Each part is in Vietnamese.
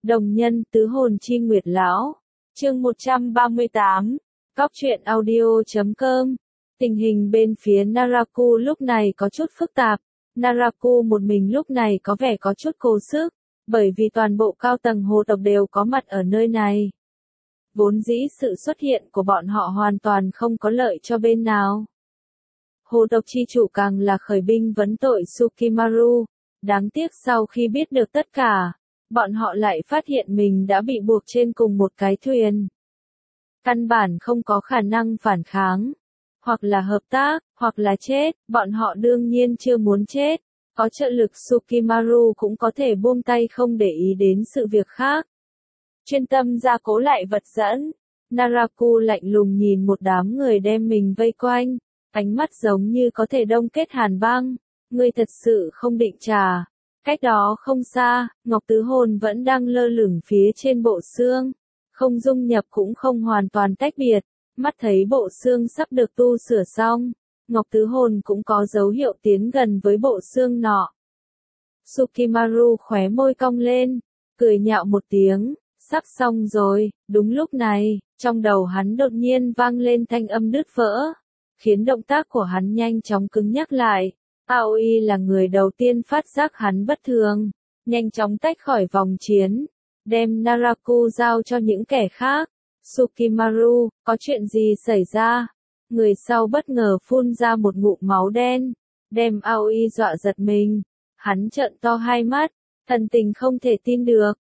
Đồng nhân tứ hồn chi nguyệt lão. Chương 138. Cóc truyện audio.com. Tình hình bên phía Naraku lúc này có chút phức tạp. Naraku một mình lúc này có vẻ có chút cố sức, bởi vì toàn bộ cao tầng hồ tộc đều có mặt ở nơi này. Vốn dĩ sự xuất hiện của bọn họ hoàn toàn không có lợi cho bên nào. Hồ tộc chi chủ càng là khởi binh vấn tội Tsukimaru. Đáng tiếc sau khi biết được tất cả, bọn họ lại phát hiện mình đã bị buộc trên cùng một cái thuyền. Căn bản không có khả năng phản kháng, hoặc là hợp tác, hoặc là chết, bọn họ đương nhiên chưa muốn chết. Có trợ lực Tsukimaru cũng có thể buông tay không để ý đến sự việc khác. Chuyên tâm gia cố lại vật dẫn. Naraku lạnh lùng nhìn một đám người đem mình vây quanh, ánh mắt giống như có thể đông kết hàn băng. Ngươi thật sự không định trả. Cách đó không xa, Ngọc Tứ Hồn vẫn đang lơ lửng phía trên bộ xương. Không dung nhập cũng không hoàn toàn tách biệt. Mắt thấy bộ xương sắp được tu sửa xong, Ngọc Tứ Hồn cũng có dấu hiệu tiến gần với bộ xương nọ. Tsukimaru khóe môi cong lên, cười nhạo một tiếng, sắp xong rồi. Đúng lúc này, trong đầu hắn đột nhiên vang lên thanh âm đứt vỡ, khiến động tác của hắn nhanh chóng cứng nhắc lại. Aoi là người đầu tiên phát giác hắn bất thường, nhanh chóng tách khỏi vòng chiến, đem Naraku giao cho những kẻ khác. Tsukimaru, có chuyện gì xảy ra? Người sau bất ngờ phun ra một ngụm máu đen, đem Aoi dọa giật mình. Hắn trợn to hai mắt, thần tình không thể tin được.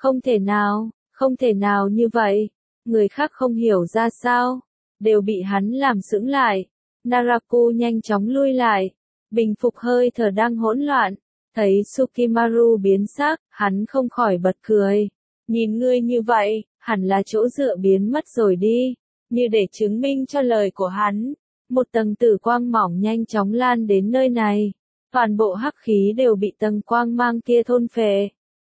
Không thể nào như vậy. Người khác không hiểu ra sao, đều bị hắn làm sững lại. Naraku nhanh chóng lui lại, bình phục hơi thở đang hỗn loạn. Thấy Tsukimaru biến sắc, hắn không khỏi bật cười. Nhìn ngươi như vậy, hẳn là chỗ dựa biến mất rồi đi. Như để chứng minh cho lời của hắn, một tầng tử quang mỏng nhanh chóng lan đến nơi này. Toàn bộ hắc khí đều bị tầng quang mang kia thôn phệ.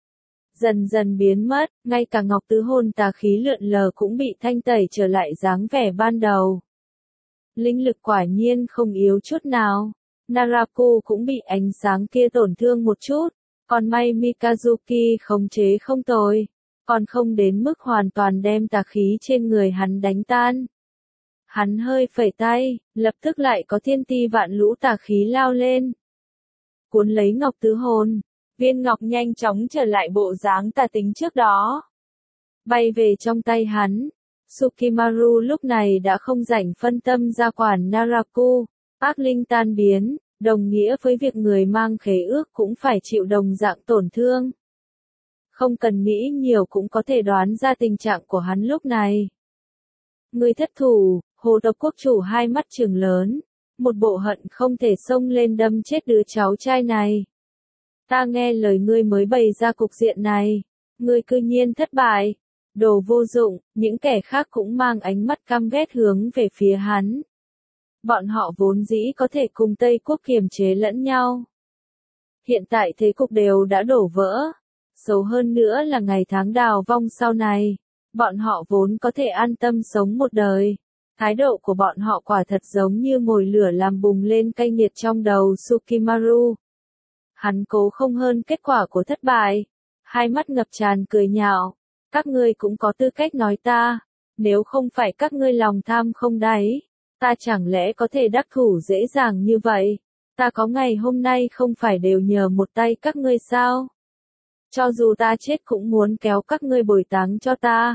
Dần dần biến mất, ngay cả Ngọc Tứ Hồn tà khí lượn lờ cũng bị thanh tẩy trở lại dáng vẻ ban đầu. Linh lực quả nhiên không yếu chút nào. Naraku cũng bị ánh sáng kia tổn thương một chút, còn may Mikazuki khống chế không tồi, còn không đến mức hoàn toàn đem tà khí trên người hắn đánh tan. Hắn hơi phẩy tay, lập tức lại có thiên ti vạn lũ tà khí lao lên, cuốn lấy Ngọc Tứ Hồn. Viên ngọc nhanh chóng trở lại bộ dáng tà tính trước đó, bay về trong tay hắn. Tsukimaru lúc này đã không rảnh phân tâm ra quản Naraku. Ác linh tan biến, đồng nghĩa với việc người mang khế ước cũng phải chịu đồng dạng tổn thương. Không cần nghĩ nhiều cũng có thể đoán ra tình trạng của hắn lúc này. Người thất thủ, Hồ tộc quốc chủ hai mắt trừng lớn, một bộ hận không thể xông lên đâm chết đứa cháu trai này. Ta nghe lời ngươi mới bày ra cục diện này, ngươi cư nhiên thất bại. Đồ vô dụng. Những kẻ khác cũng mang ánh mắt căm ghét hướng về phía hắn. Bọn họ vốn dĩ có thể cùng Tây Quốc kiềm chế lẫn nhau. Hiện tại thế cục đều đã đổ vỡ. Xấu hơn nữa là ngày tháng đào vong sau này. Bọn họ vốn có thể an tâm sống một đời. Thái độ của bọn họ quả thật giống như mồi lửa làm bùng lên cay nghiệt trong đầu Tsukimaru. Hắn cố không hơn kết quả của thất bại. Hai mắt ngập tràn cười nhạo. Các ngươi cũng có tư cách nói ta. Nếu không phải các ngươi lòng tham không đáy, ta chẳng lẽ có thể đắc thủ dễ dàng như vậy? Ta có ngày hôm nay không phải đều nhờ một tay các ngươi sao? Cho dù ta chết cũng muốn kéo các ngươi bồi táng cho ta.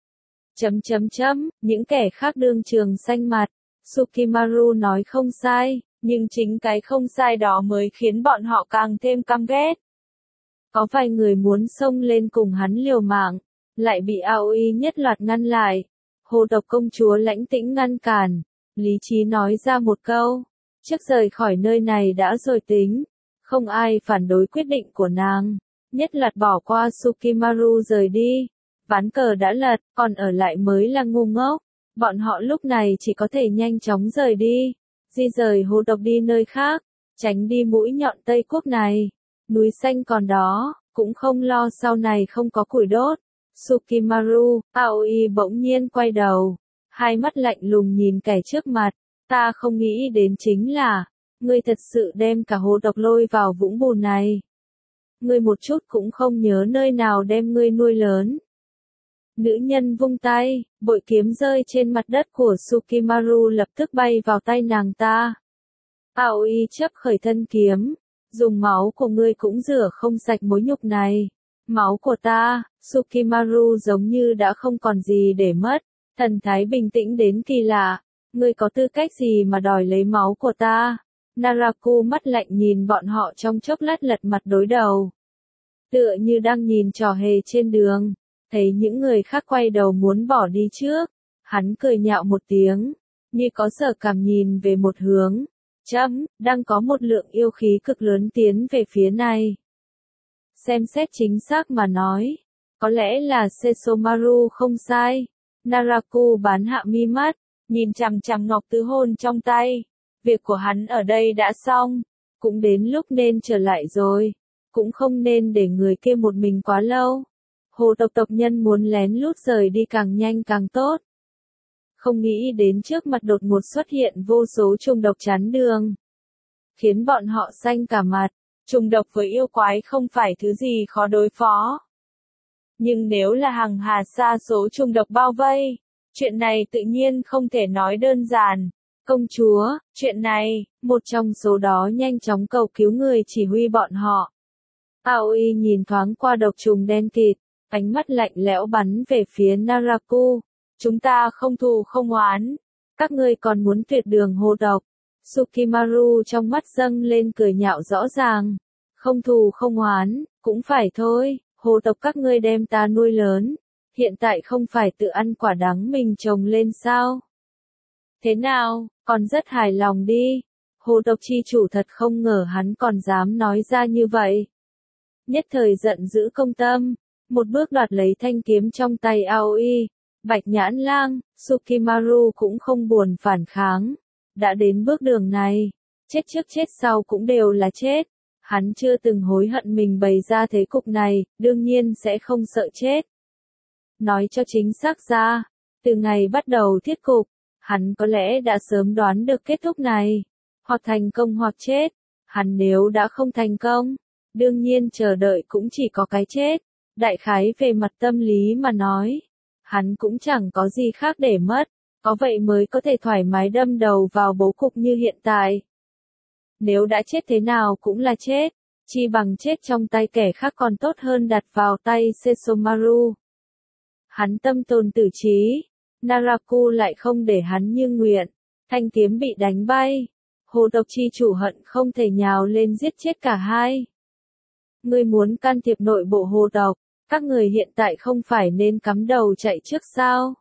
Những kẻ khác đương trường xanh mặt. Tsukimaru nói không sai, nhưng chính cái không sai đó mới khiến bọn họ càng thêm căm ghét. Có vài người muốn xông lên cùng hắn liều mạng, lại bị Aoi nhất loạt ngăn lại. Hồ tộc công chúa lãnh tĩnh ngăn cản, lý trí nói ra một câu, trước rời khỏi nơi này đã rồi tính. Không ai phản đối quyết định của nàng, nhất loạt bỏ qua Tsukimaru rời đi. Ván cờ đã lật, còn ở lại mới là ngu ngốc. Bọn họ lúc này chỉ có thể nhanh chóng rời đi, di rời hồ tộc đi nơi khác, tránh đi mũi nhọn Tây Quốc này. Núi xanh còn đó, cũng không lo sau này không có củi đốt. Tsukimaru, Aoi bỗng nhiên quay đầu, hai mắt lạnh lùng nhìn kẻ trước mặt. Ta không nghĩ đến chính là, ngươi thật sự đem cả hồ tộc lôi vào vũng bùn này. ngươi một chút cũng không nhớ nơi nào đem ngươi nuôi lớn. Nữ nhân vung tay, bội kiếm rơi trên mặt đất của Tsukimaru lập tức bay vào tay nàng ta. Aoi chấp khởi thân kiếm, dùng máu của ngươi cũng rửa không sạch mối nhục này. Máu của ta, Tsukimaru giống như đã không còn gì để mất, thần thái bình tĩnh đến kỳ lạ. Ngươi có tư cách gì mà đòi lấy máu của ta? Naraku mắt lạnh nhìn bọn họ trong chốc lát lật mặt đối đầu. Tựa như đang nhìn trò hề trên đường, thấy những người khác quay đầu muốn bỏ đi trước. Hắn cười nhạo một tiếng, như có sở cảm nhìn về một hướng. Đang có một lượng yêu khí cực lớn tiến về phía này. Xem xét chính xác mà nói, có lẽ là Sesomaru không sai. Naraku bán hạ mi mắt, nhìn chằm chằm ngọc tứ hôn trong tay. Việc của hắn ở đây đã xong, cũng đến lúc nên trở lại rồi, cũng không nên để người kia một mình quá lâu. Hồ tộc nhân muốn lén lút rời đi càng nhanh càng tốt. Không nghĩ đến trước mặt đột ngột xuất hiện vô số trùng độc chắn đường, khiến bọn họ xanh cả mặt. Trùng độc với yêu quái không phải thứ gì khó đối phó. Nhưng nếu là hàng hà sa số trùng độc bao vây, chuyện này tự nhiên không thể nói đơn giản. Công chúa, chuyện này, một trong số đó nhanh chóng cầu cứu người chỉ huy bọn họ. Aoi nhìn thoáng qua độc trùng đen kịt, ánh mắt lạnh lẽo bắn về phía Naraku. Chúng ta không thù không oán, các ngươi còn muốn tuyệt đường hồ độc. Tsukimaru trong mắt dâng lên cười nhạo rõ ràng. Không thù không oán, cũng phải thôi, hồ tộc các ngươi đem ta nuôi lớn. Hiện tại không phải tự ăn quả đắng mình trồng lên sao? Thế nào, còn rất hài lòng đi. Hồ tộc chi chủ thật không ngờ hắn còn dám nói ra như vậy. Nhất thời giận dữ công tâm, một bước đoạt lấy thanh kiếm trong tay Aoi. Bạch nhãn lang, Tsukimaru cũng không buồn phản kháng. Đã đến bước đường này, chết trước chết sau cũng đều là chết. Hắn chưa từng hối hận mình bày ra thế cục này, đương nhiên sẽ không sợ chết. Nói cho chính xác ra, từ ngày bắt đầu thiết cục, hắn có lẽ đã sớm đoán được kết thúc này. Hoặc thành công hoặc chết. Hắn nếu đã không thành công, đương nhiên chờ đợi cũng chỉ có cái chết. Đại khái về mặt tâm lý mà nói, hắn cũng chẳng có gì khác để mất. Có vậy mới có thể thoải mái đâm đầu vào bố cục như hiện tại. Nếu đã chết thế nào cũng là chết, chi bằng chết trong tay kẻ khác còn tốt hơn đặt vào tay Sesomaru. Hắn tâm tồn tử trí, Naraku lại không để hắn như nguyện, thanh kiếm bị đánh bay. Hồ tộc chi chủ hận không thể nhào lên giết chết cả hai. Ngươi muốn can thiệp nội bộ hồ tộc, các người hiện tại không phải nên cắm đầu chạy trước sao?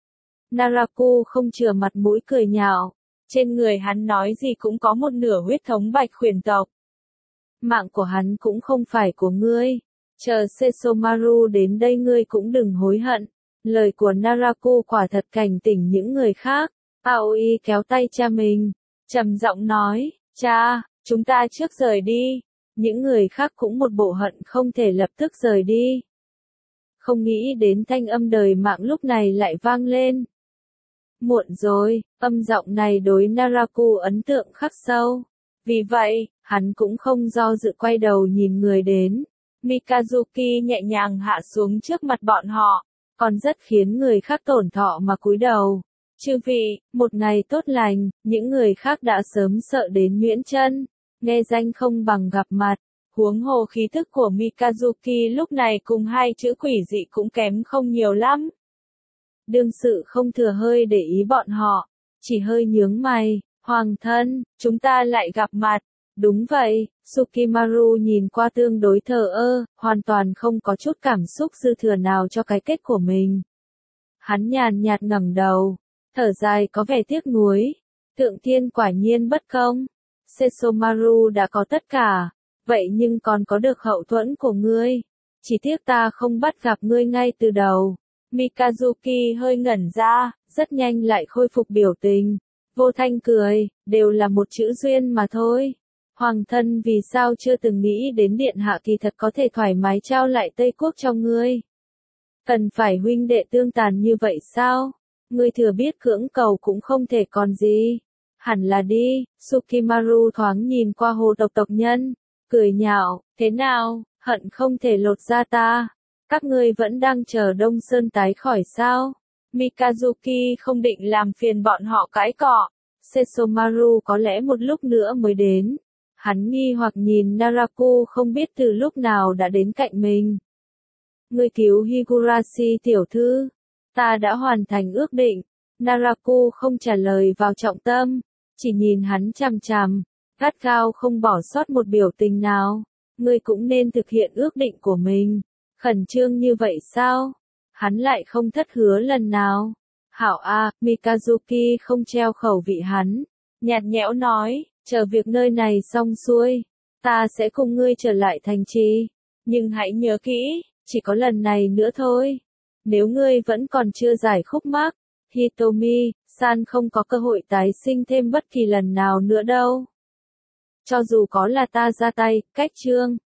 Naraku không chừa mặt mũi cười nhạo, trên người hắn nói gì cũng có một nửa huyết thống bạch khuyển tộc. Mạng của hắn cũng không phải của ngươi, chờ Sesomaru đến đây ngươi cũng đừng hối hận. Lời của Naraku quả thật cảnh tỉnh những người khác. Aoi kéo tay cha mình, trầm giọng nói, cha, chúng ta trước rời đi. Những người khác cũng một bộ hận không thể lập tức rời đi. Không nghĩ đến thanh âm đời mạng lúc này lại vang lên. Muộn rồi, âm giọng này đối Naraku ấn tượng khắc sâu. Vì vậy, hắn cũng không do dự quay đầu nhìn người đến. Mikazuki nhẹ nhàng hạ xuống trước mặt bọn họ, còn rất khiến người khác tổn thọ mà cúi đầu. Chư vị, một ngày tốt lành, những người khác đã sớm sợ đến nhuyễn chân, nghe danh không bằng gặp mặt. Huống hồ khí thức của Mikazuki lúc này cùng hai chữ quỷ dị cũng kém không nhiều lắm. Đương sự không thừa hơi để ý bọn họ, chỉ hơi nhướng mày. Hoàng thân, chúng ta lại gặp mặt. Đúng vậy, Tsukimaru nhìn qua tương đối thờ ơ, hoàn toàn không có chút cảm xúc dư thừa nào cho cái kết của mình. Hắn nhàn nhạt ngẩng đầu, thở dài có vẻ tiếc nuối. Thượng thiên quả nhiên bất công. Sesomaru đã có tất cả, vậy nhưng còn có được hậu thuẫn của ngươi. Chỉ tiếc ta không bắt gặp ngươi ngay từ đầu. Mikazuki hơi ngẩn ra, rất nhanh lại khôi phục biểu tình. Vô thanh cười, đều là một chữ duyên mà thôi. Hoàng thân vì sao chưa từng nghĩ đến điện hạ kỳ thật có thể thoải mái trao lại Tây Quốc cho ngươi. Cần phải huynh đệ tương tàn như vậy sao? Ngươi thừa biết cưỡng cầu cũng không thể còn gì. Hẳn là đi. Tsukimaru thoáng nhìn qua hồ tộc tộc nhân, cười nhạo, thế nào, hận không thể lột da ta. Các ngươi vẫn đang chờ Đông Sơn tái khỏi sao? Mikazuki không định làm phiền bọn họ cãi cọ. Sesomaru có lẽ một lúc nữa mới đến. Hắn nghi hoặc nhìn Naraku không biết từ lúc nào đã đến cạnh mình. Ngươi cứu Higurashi tiểu thư. Ta đã hoàn thành ước định. Naraku không trả lời vào trọng tâm. Chỉ nhìn hắn chằm chằm. Gắt gao không bỏ sót một biểu tình nào. Ngươi cũng nên thực hiện ước định của mình. Khẩn trương như vậy sao? Hắn lại không thất hứa lần nào. Hảo a, Mikazuki không treo khẩu vị hắn. Nhạt nhẽo nói, chờ việc nơi này xong xuôi. Ta sẽ cùng ngươi trở lại thành trì. Nhưng hãy nhớ kỹ, chỉ có lần này nữa thôi. Nếu ngươi vẫn còn chưa giải khúc mắc, Hitomi-san không có cơ hội tái sinh thêm bất kỳ lần nào nữa đâu. Cho dù có là ta ra tay, cách chương.